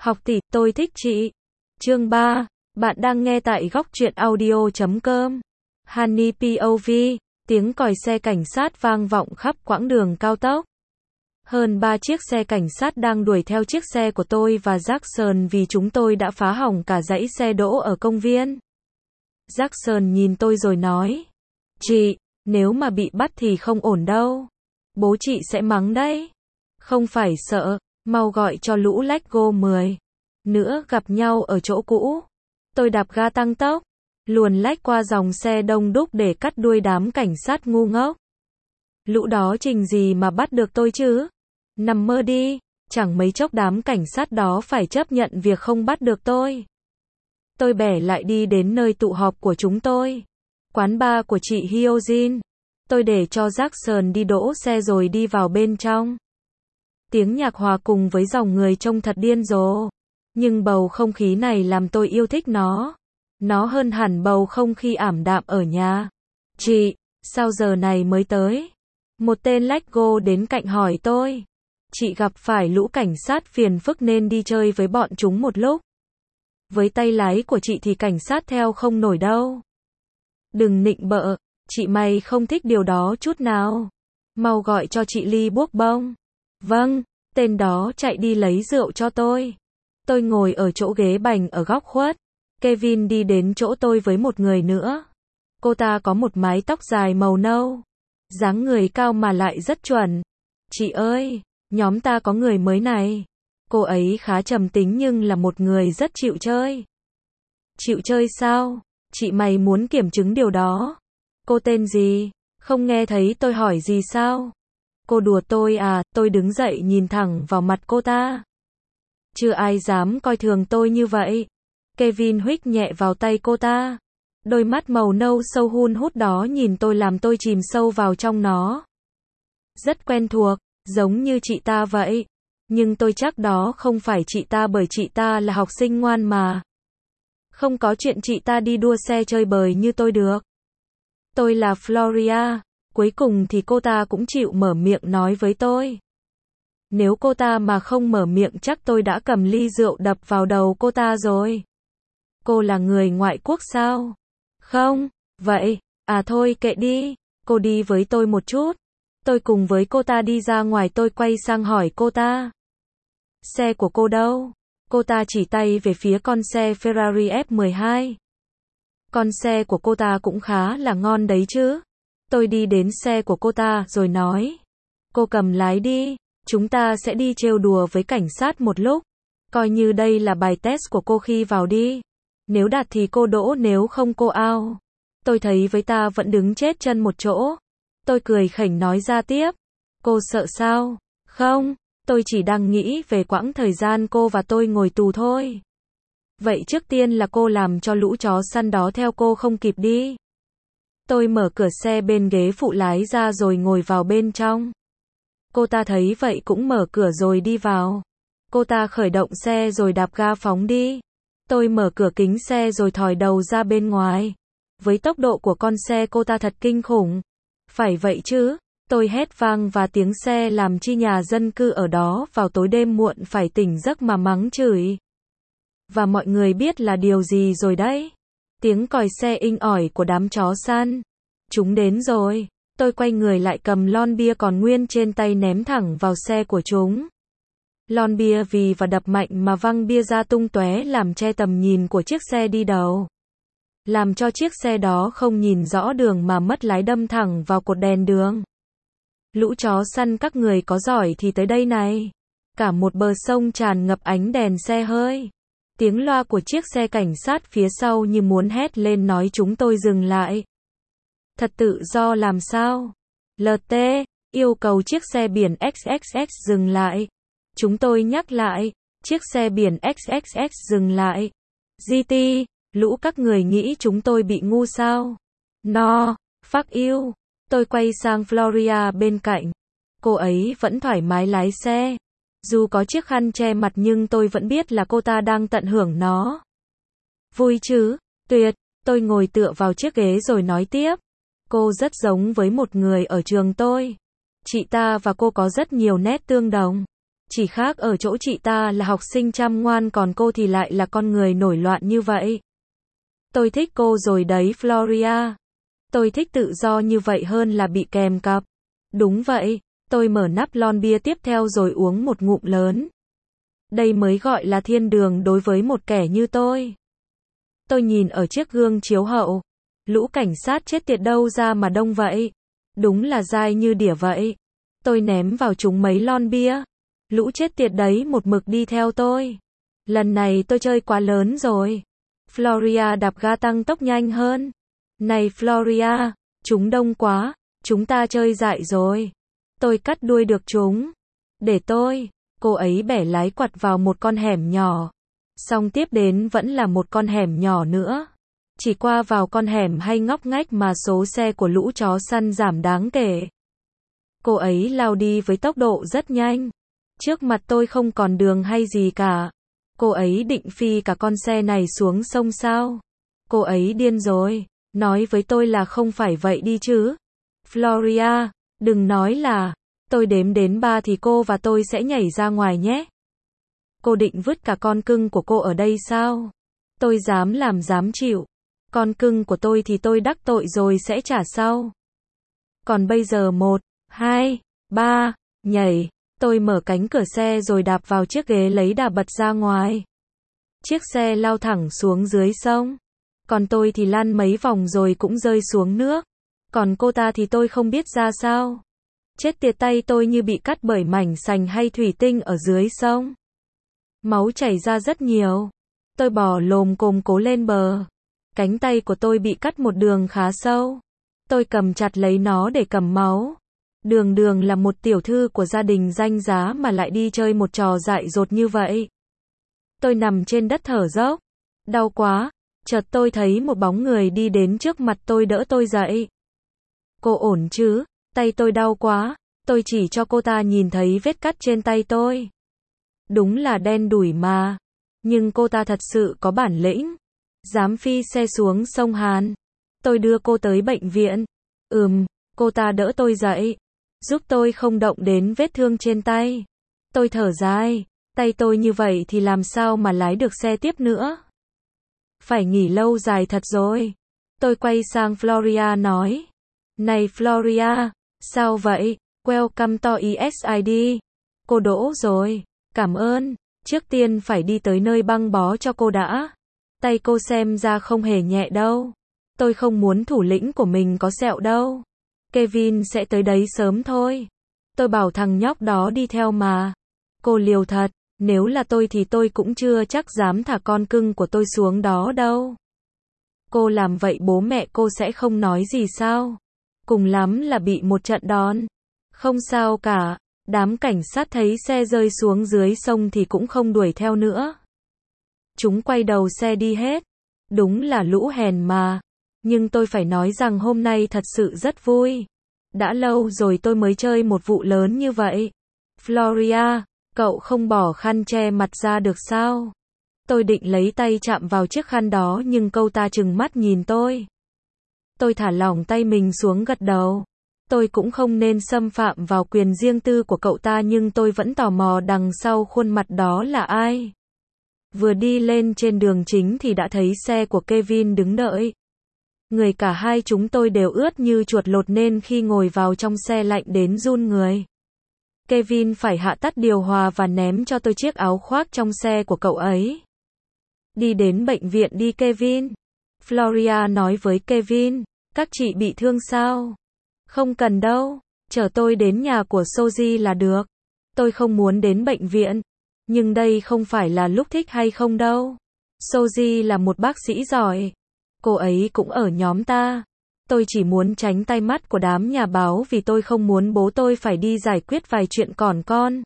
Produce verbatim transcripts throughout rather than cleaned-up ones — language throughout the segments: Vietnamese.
Học tỷ, tôi thích chị. Chương ba. Bạn đang nghe tại góc truyện audio chấm com. Honey pê ô vê, tiếng còi xe cảnh sát vang vọng khắp quãng đường cao tốc. Hơn ba chiếc xe cảnh sát đang đuổi theo chiếc xe của tôi và Jackson vì chúng tôi đã phá hỏng cả dãy xe đỗ ở công viên. Jackson nhìn tôi rồi nói: "Chị, nếu mà bị bắt thì không ổn đâu. Bố chị sẽ mắng đấy. Không phải sợ, mau gọi cho lũ Lego mười nữa gặp nhau ở chỗ cũ." Tôi đạp ga tăng tốc, luồn lách qua dòng xe đông đúc để cắt đuôi đám cảnh sát ngu ngốc. Lũ đó trình gì mà bắt được tôi chứ? Nằm mơ đi, chẳng mấy chốc đám cảnh sát đó phải chấp nhận việc không bắt được tôi. Tôi bẻ lại đi đến nơi tụ họp của chúng tôi, quán bar của chị Hyojin. Tôi để cho Jackson đi đỗ xe rồi đi vào bên trong. Tiếng nhạc hòa cùng với dòng người trông thật điên rồ, nhưng bầu không khí này làm tôi yêu thích nó. Nó hơn hẳn bầu không khí ảm đạm ở nhà. "Chị, sao giờ này mới tới?" Một tên Lego đến cạnh hỏi tôi. "Chị gặp phải lũ cảnh sát phiền phức nên đi chơi với bọn chúng một lúc. Với tay lái của chị thì cảnh sát theo không nổi đâu." "Đừng nịnh bợ, chị mày không thích điều đó chút nào. Mau gọi cho chị ly buốc bông." "Vâng." Tên đó chạy đi lấy rượu cho tôi. Tôi ngồi ở chỗ ghế bành ở góc khuất. Kevin đi đến chỗ tôi với một người nữa. Cô ta có một mái tóc dài màu nâu, dáng người cao mà lại rất chuẩn. "Chị ơi, nhóm ta có người mới này." Cô ấy khá trầm tính nhưng là một người rất chịu chơi. "Chịu chơi sao? Chị mày muốn kiểm chứng điều đó." "Cô tên gì? Không nghe thấy tôi hỏi gì sao?" "Cô đùa tôi à?" Tôi đứng dậy nhìn thẳng vào mặt cô ta. "Chưa ai dám coi thường tôi như vậy." Kevin huých nhẹ vào tay cô ta. Đôi mắt màu nâu sâu hun hút đó nhìn tôi làm tôi chìm sâu vào trong nó. "Rất quen thuộc, giống như chị ta vậy. Nhưng tôi chắc đó không phải chị ta bởi chị ta là học sinh ngoan mà. Không có chuyện chị ta đi đua xe chơi bời như tôi được." "Tôi là Floria." Cuối cùng thì cô ta cũng chịu mở miệng nói với tôi. Nếu cô ta mà không mở miệng chắc tôi đã cầm ly rượu đập vào đầu cô ta rồi. "Cô là người ngoại quốc sao?" "Không." "Vậy, à thôi kệ đi, cô đi với tôi một chút." Tôi cùng với cô ta đi ra ngoài. Tôi quay sang hỏi cô ta: "Xe của cô đâu?" Cô ta chỉ tay về phía con xe Ferrari F mười hai. Con xe của cô ta cũng khá là ngon đấy chứ. Tôi đi đến xe của cô ta rồi nói: "Cô cầm lái đi, chúng ta sẽ đi trêu đùa với cảnh sát một lúc. Coi như đây là bài test của cô khi vào đi. Nếu đạt thì cô đỗ, nếu không cô out." Tôi thấy với ta vẫn đứng chết chân một chỗ. Tôi cười khỉnh nói ra tiếp: "Cô sợ sao?" "Không, tôi chỉ đang nghĩ về quãng thời gian cô và tôi ngồi tù thôi." "Vậy trước tiên là cô làm cho lũ chó săn đó theo cô không kịp đi." Tôi mở cửa xe bên ghế phụ lái ra rồi ngồi vào bên trong. Cô ta thấy vậy cũng mở cửa rồi đi vào. Cô ta khởi động xe rồi đạp ga phóng đi. Tôi mở cửa kính xe rồi thò đầu ra bên ngoài. Với tốc độ của con xe cô ta thật kinh khủng. Phải vậy chứ, tôi hét vang và tiếng xe làm chi nhà dân cư ở đó vào tối đêm muộn phải tỉnh giấc mà mắng chửi. Và mọi người biết là điều gì rồi đấy. Tiếng còi xe inh ỏi của đám chó săn. Chúng đến rồi. Tôi quay người lại cầm lon bia còn nguyên trên tay ném thẳng vào xe của chúng. Lon bia vì và đập mạnh mà văng bia ra tung tóe làm che tầm nhìn của chiếc xe đi đầu. Làm cho chiếc xe đó không nhìn rõ đường mà mất lái đâm thẳng vào cột đèn đường. Lũ chó săn các người có giỏi thì tới đây này. Cả một bờ sông tràn ngập ánh đèn xe hơi. Tiếng loa của chiếc xe cảnh sát phía sau như muốn hét lên nói chúng tôi dừng lại. Thật tự do làm sao? lờ tê yêu cầu chiếc xe biển ích ích ích dừng lại. Chúng tôi nhắc lại, chiếc xe biển ích ích ích dừng lại. giê tê, lũ các người nghĩ chúng tôi bị ngu sao? No, fuck you. Tôi quay sang Floria bên cạnh. Cô ấy vẫn thoải mái lái xe. Dù có chiếc khăn che mặt nhưng tôi vẫn biết là cô ta đang tận hưởng nó. Vui chứ? Tuyệt. Tôi ngồi tựa vào chiếc ghế rồi nói tiếp. Cô rất giống với một người ở trường tôi. Chị ta và cô có rất nhiều nét tương đồng. Chỉ khác ở chỗ chị ta là học sinh chăm ngoan còn cô thì lại là con người nổi loạn như vậy. Tôi thích cô rồi đấy Floria. Tôi thích tự do như vậy hơn là bị kèm cặp. Đúng vậy, tôi mở nắp lon bia tiếp theo rồi uống một ngụm lớn. Đây mới gọi là thiên đường đối với một kẻ như tôi. Tôi nhìn ở chiếc gương chiếu hậu. Lũ cảnh sát chết tiệt đâu ra mà đông vậy. Đúng là dai như đỉa vậy. Tôi ném vào chúng mấy lon bia. Lũ chết tiệt đấy một mực đi theo tôi. Lần này tôi chơi quá lớn rồi. Floria đạp ga tăng tốc nhanh hơn. Này Floria, chúng đông quá, chúng ta chơi dại rồi. Tôi cắt đuôi được chúng. Để tôi, cô ấy bẻ lái quặt vào một con hẻm nhỏ. Xong tiếp đến vẫn là một con hẻm nhỏ nữa. Chỉ qua vào con hẻm hay ngóc ngách mà số xe của lũ chó săn giảm đáng kể. Cô ấy lao đi với tốc độ rất nhanh. Trước mặt tôi không còn đường hay gì cả. Cô ấy định phi cả con xe này xuống sông sao? Cô ấy điên rồi. Nói với tôi là không phải vậy đi chứ. Floria, đừng nói là, tôi đếm đến ba thì cô và tôi sẽ nhảy ra ngoài nhé. Cô định vứt cả con cưng của cô ở đây sao? Tôi dám làm dám chịu. Con cưng của tôi thì tôi đắc tội rồi sẽ trả sau. Còn bây giờ một, hai, ba, nhảy. Tôi mở cánh cửa xe rồi đạp vào chiếc ghế lấy đà bật ra ngoài. Chiếc xe lao thẳng xuống dưới sông. Còn tôi thì lăn mấy vòng rồi cũng rơi xuống nước. Còn cô ta thì tôi không biết ra sao. Chết tiệt, tay tôi như bị cắt bởi mảnh sành hay thủy tinh ở dưới sông. Máu chảy ra rất nhiều. Tôi bò lồm cồm cố lên bờ. Cánh tay của tôi bị cắt một đường khá sâu. Tôi cầm chặt lấy nó để cầm máu. Đường đường là một tiểu thư của gia đình danh giá mà lại đi chơi một trò dại dột như vậy. Tôi nằm trên đất thở dốc. Đau quá. Chợt tôi thấy một bóng người đi đến trước mặt tôi đỡ tôi dậy. Cô ổn chứ? Tay tôi đau quá. Tôi chỉ cho cô ta nhìn thấy vết cắt trên tay tôi. Đúng là đen đủi mà. Nhưng cô ta thật sự có bản lĩnh. Dám phi xe xuống sông Hàn. Tôi đưa cô tới bệnh viện. Ừm, cô ta đỡ tôi dậy. Giúp tôi không động đến vết thương trên tay. Tôi thở dài. Tay tôi như vậy thì làm sao mà lái được xe tiếp nữa? Phải nghỉ lâu dài thật rồi. Tôi quay sang Floria nói. Này Floria, sao vậy? Welcome to e ét i đê. Cô đỗ rồi. Cảm ơn. Trước tiên phải đi tới nơi băng bó cho cô đã. Tay cô xem ra không hề nhẹ đâu. Tôi không muốn thủ lĩnh của mình có sẹo đâu. Kevin sẽ tới đấy sớm thôi. Tôi bảo thằng nhóc đó đi theo mà. Cô liều thật. Nếu là tôi thì tôi cũng chưa chắc dám thả con cưng của tôi xuống đó đâu. Cô làm vậy bố mẹ cô sẽ không nói gì sao? Cùng lắm là bị một trận đòn. Không sao cả. Đám cảnh sát thấy xe rơi xuống dưới sông thì cũng không đuổi theo nữa. Chúng quay đầu xe đi hết. Đúng là lũ hèn mà. Nhưng tôi phải nói rằng hôm nay thật sự rất vui. Đã lâu rồi tôi mới chơi một vụ lớn như vậy. Floria, cậu không bỏ khăn che mặt ra được sao? Tôi định lấy tay chạm vào chiếc khăn đó nhưng cậu ta trừng mắt nhìn tôi. Tôi thả lỏng tay mình xuống gật đầu. Tôi cũng không nên xâm phạm vào quyền riêng tư của cậu ta nhưng tôi vẫn tò mò đằng sau khuôn mặt đó là ai. Vừa đi lên trên đường chính thì đã thấy xe của Kevin đứng đợi. Người cả hai chúng tôi đều ướt như chuột lột nên khi ngồi vào trong xe lạnh đến run người. Kevin phải hạ tắt điều hòa và ném cho tôi chiếc áo khoác trong xe của cậu ấy. Đi đến bệnh viện đi Kevin. Floria nói với Kevin, các chị bị thương sao? Không cần đâu, chở tôi đến nhà của Soji là được. Tôi không muốn đến bệnh viện. Nhưng đây không phải là lúc thích hay không đâu. Soji là một bác sĩ giỏi. Cô ấy cũng ở nhóm ta. Tôi chỉ muốn tránh tay mắt của đám nhà báo vì tôi không muốn bố tôi phải đi giải quyết vài chuyện còn con.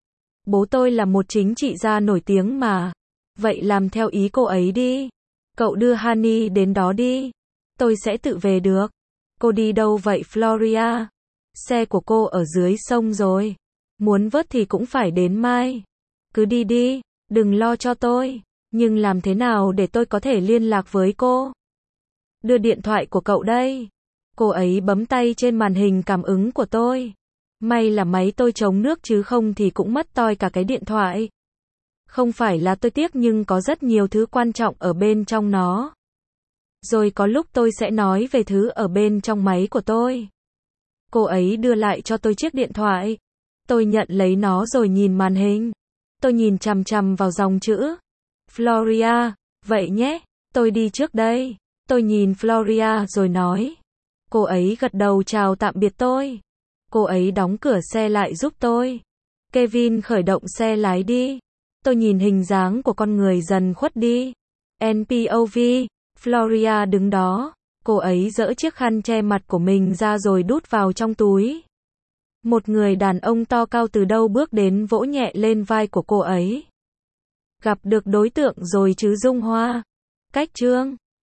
Bố tôi là một chính trị gia nổi tiếng mà. Vậy làm theo ý cô ấy đi. Cậu đưa Honey đến đó đi. Tôi sẽ tự về được. Cô đi đâu vậy Floria? Xe của cô ở dưới sông rồi. Muốn vớt thì cũng phải đến mai. Cứ đi đi, đừng lo cho tôi. Nhưng làm thế nào để tôi có thể liên lạc với cô? Đưa điện thoại của cậu đây. Cô ấy bấm tay trên màn hình cảm ứng của tôi. May là máy tôi chống nước chứ không thì cũng mất toi cả cái điện thoại. Không phải là tôi tiếc nhưng có rất nhiều thứ quan trọng ở bên trong nó. Rồi có lúc tôi sẽ nói về thứ ở bên trong máy của tôi. Cô ấy đưa lại cho tôi chiếc điện thoại. Tôi nhận lấy nó rồi nhìn màn hình. Tôi nhìn chằm chằm vào dòng chữ. Floria, vậy nhé, tôi đi trước đây. Tôi nhìn Floria rồi nói. Cô ấy gật đầu chào tạm biệt tôi. Cô ấy đóng cửa xe lại giúp tôi. Kevin khởi động xe lái đi. Tôi nhìn hình dáng của con người dần khuất đi. en pê ô vê, Floria đứng đó. Cô ấy giở chiếc khăn che mặt của mình ra rồi đút vào trong túi. Một người đàn ông to cao từ đâu bước đến vỗ nhẹ lên vai của cô ấy. Gặp được đối tượng rồi chứ Dung Hoa. Cách chương